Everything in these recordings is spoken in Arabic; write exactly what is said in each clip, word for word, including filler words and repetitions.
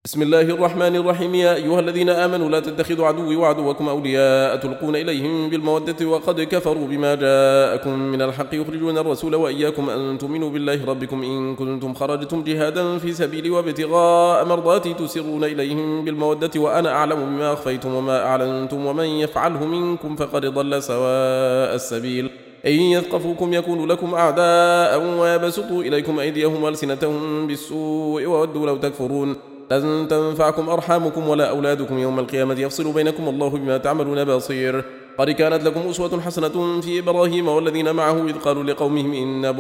بسم الله الرحمن الرحيم. يا أيها الذين آمنوا لا تتخذوا عدوي وعدوكم أولياء تلقون إليهم بالمودة وقد كفروا بما جاءكم من الحق يخرجون الرسول وإياكم أن تؤمنوا بالله ربكم إن كنتم خرجتم جهادا في سبيلي وابتغاء مرضاتي تسرون إليهم بالمودة وأنا أعلم بما أخفيتم وما أعلنتم ومن يفعله منكم فقد ضل سواء السبيل. إن يثقفوكم يكونوا لكم أعداء ويبسطوا إليكم أيديهم وألسنتهم بالسوء وودوا لو تكفرون. لن تنفعكم أرحامكم ولا أولادكم يوم القيامة يفصل بينكم الله بما تعملون بصير. قد كانت لكم أسوة حسنة في إبراهيم والذين معه إذ قالوا لقومهم إنا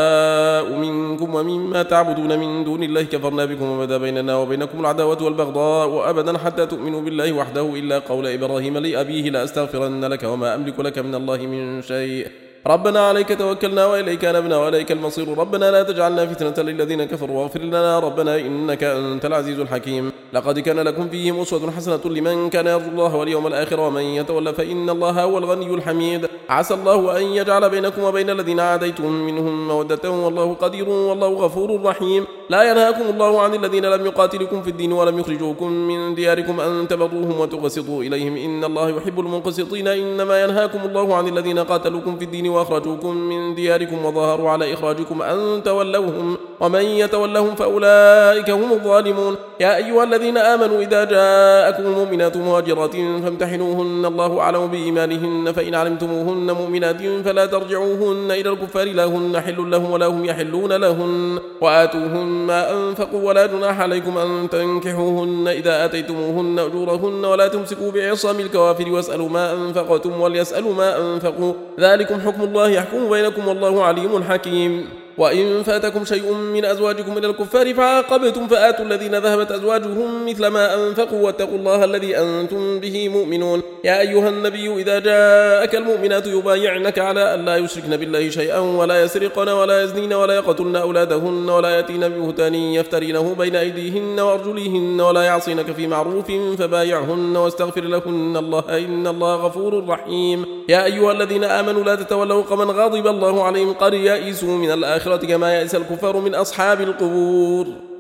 براء منكم ومما تعبدون من دون الله كفرنا بكم وبدا بيننا وبينكم العداوة والبغضاء أبدا حتى تؤمنوا بالله وحده إلا قول إبراهيم لأبيه لأستغفرن لك وما أملك لك من الله من شيء ربنا عليك توكلنا وإليك نبنا وإليك المصير. ربنا لا تجعلنا فتنة للذين كفروا واغفر لنا ربنا إنك أنت العزيز الحكيم. لقد كان لكم فيهم أسوة حسنة لمن كان يرجو الله واليوم الآخر ومن يتولى فإن الله هو الغني الحميد. عسى الله أن يجعل بينكم وبين الذين عاديتم منهم مودة والله قدير والله غفور رحيم. لا ينهاكم الله عن الذين لم يقاتلكم في الدين ولم يخرجوكم من دياركم أن تبروهم وتقسطوا إليهم إن الله يحب المقسطين. إنما ينهاكم الله عن الذين قاتلوكم في الدين وأخرجوكم من دياركم وظاهروا على إخراجكم أن تولوهم ومن يتولهم فأولئك هم الظالمون. يا أيها الذين آمنوا إذا جاءكم المؤمنات مهاجرات فامتحنوهن الله أعلم بإيمانهن فإن علمتموهن مؤمنات فلا ترجعوهن إلى الكفار لا هن حل لهم ولا هم يحلون لهن وآتوهن ما أنفقوا ولا جناح عليكم أن تنكحوهن إذا آتيتموهن أجورهن ولا تمسكوا بعصام الكوافر واسألوا ما أنفقتم وليسألوا ما أنفقوا ذلكم حكم الله يحكم بينكم والله عليم حكيم. وإن فاتكم شيء من أزواجكم إلى الكفار فعاقبتم فآتوا الذين ذهبت أزواجهم مثل ما أنفقوا واتقوا الله الذي أنتم به مؤمنون. يا أيها النبي إذا جاءك المؤمنات يبايعنك على أن لا يشركن بالله شيئا ولا يسرقن ولا يزنين ولا يقتلن أولادهن ولا يأتين ببهتان يفترينه بين أيديهن وأرجلهن ولا يعصينك في معروف فبايعهن واستغفر لهن الله إن الله غفور رحيم. يا أيها الذين آمنوا لا تتولوا قوما غضب الله عليهم قد يئسوا من الآخرة كما يئس الكفار من أصحاب القبور.